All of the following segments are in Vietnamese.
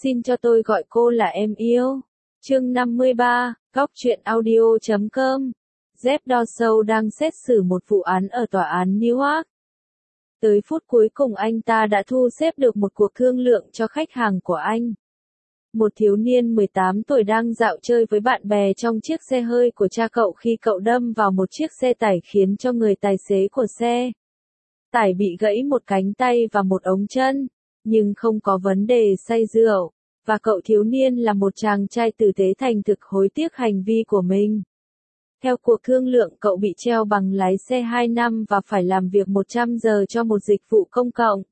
Xin cho tôi gọi cô là em yêu. Chương 53, Góc truyện audio.com. Jeff Dawson đang xét xử một vụ án ở tòa án Newark. Tới phút cuối cùng anh ta đã thu xếp được một cuộc thương lượng cho khách hàng của anh. Một thiếu niên 18 tuổi đang dạo chơi với bạn bè trong chiếc xe hơi của cha cậu khi cậu đâm vào một chiếc xe tải khiến cho người tài xế của xe tải bị gãy một cánh tay và một ống chân, nhưng không có vấn đề say rượu, và cậu thiếu niên là một chàng trai tử tế thành thực hối tiếc hành vi của mình. Theo cuộc thương lượng cậu bị treo bằng lái xe 2 năm và phải làm việc 100 giờ cho một dịch vụ công cộng.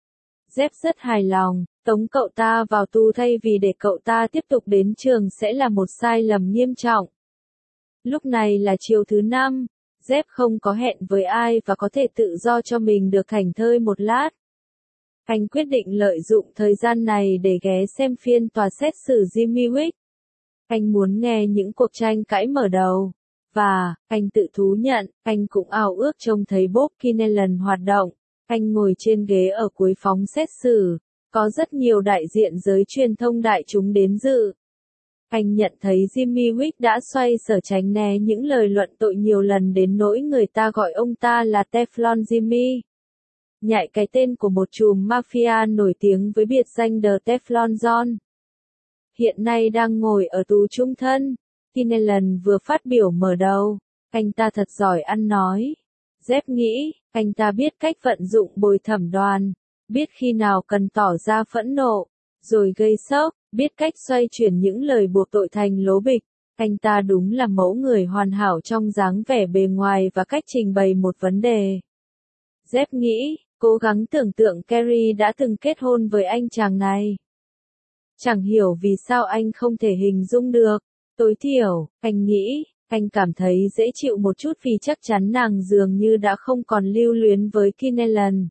Jeff rất hài lòng, tống cậu ta vào tù thay vì để cậu ta tiếp tục đến trường sẽ là một sai lầm nghiêm trọng. Lúc này là chiều thứ 5, Jeff không có hẹn với ai và có thể tự do cho mình được thảnh thơi một lát. Anh quyết định lợi dụng thời gian này để ghé xem phiên tòa xét xử Jimmy Wick. Anh muốn nghe những cuộc tranh cãi mở đầu. Và, anh tự thú nhận, anh cũng ao ước trông thấy Bob Kinnelan hoạt động. Anh ngồi trên ghế ở cuối phòng xét xử. Có rất nhiều đại diện giới truyền thông đại chúng đến dự. Anh nhận thấy Jimmy Wick đã xoay sở tránh né những lời luận tội nhiều lần đến nỗi người ta gọi ông ta là Teflon Jimmy. Nhại cái tên của một trùm mafia nổi tiếng với biệt danh The Teflon John. Hiện nay đang ngồi ở tù chung thân. Kinnelan vừa phát biểu mở đầu. Anh ta thật giỏi ăn nói. Jeff nghĩ, anh ta biết cách vận dụng bồi thẩm đoàn, biết khi nào cần tỏ ra phẫn nộ, rồi gây sốc, biết cách xoay chuyển những lời buộc tội thành lố bịch. Anh ta đúng là mẫu người hoàn hảo trong dáng vẻ bề ngoài và cách trình bày một vấn đề. Jeff nghĩ, cố gắng tưởng tượng Carrie đã từng kết hôn với anh chàng này. Chẳng hiểu vì sao anh không thể hình dung được. Tối thiểu, anh nghĩ, anh cảm thấy dễ chịu một chút vì chắc chắn nàng dường như đã không còn lưu luyến với Kinnelan.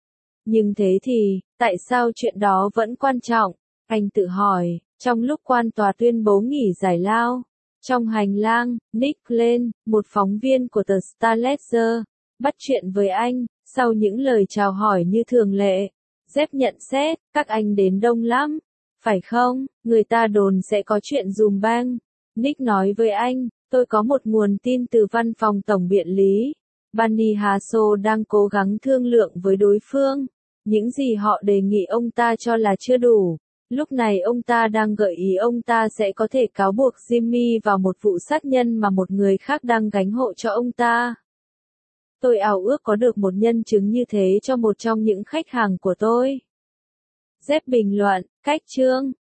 Nhưng thế thì, tại sao chuyện đó vẫn quan trọng? Anh tự hỏi, trong lúc quan tòa tuyên bố nghỉ giải lao. Trong hành lang, Nick Lane, một phóng viên của tờ Star-Ledger, bắt chuyện với anh, sau những lời chào hỏi như thường lệ. Jeff nhận xét, các anh đến đông lắm, phải không? Người ta đồn sẽ có chuyện dùm bang. Nick nói với anh, tôi có một nguồn tin từ văn phòng tổng biện lý. Bani Hasso đang cố gắng thương lượng với đối phương. Những gì họ đề nghị ông ta cho là chưa đủ. Lúc này ông ta đang gợi ý ông ta sẽ có thể cáo buộc Jimmy vào một vụ sát nhân mà một người khác đang gánh hộ cho ông ta. Tôi ao ước có được một nhân chứng như thế cho một trong những khách hàng của tôi. Jeff bình luận, cách chương.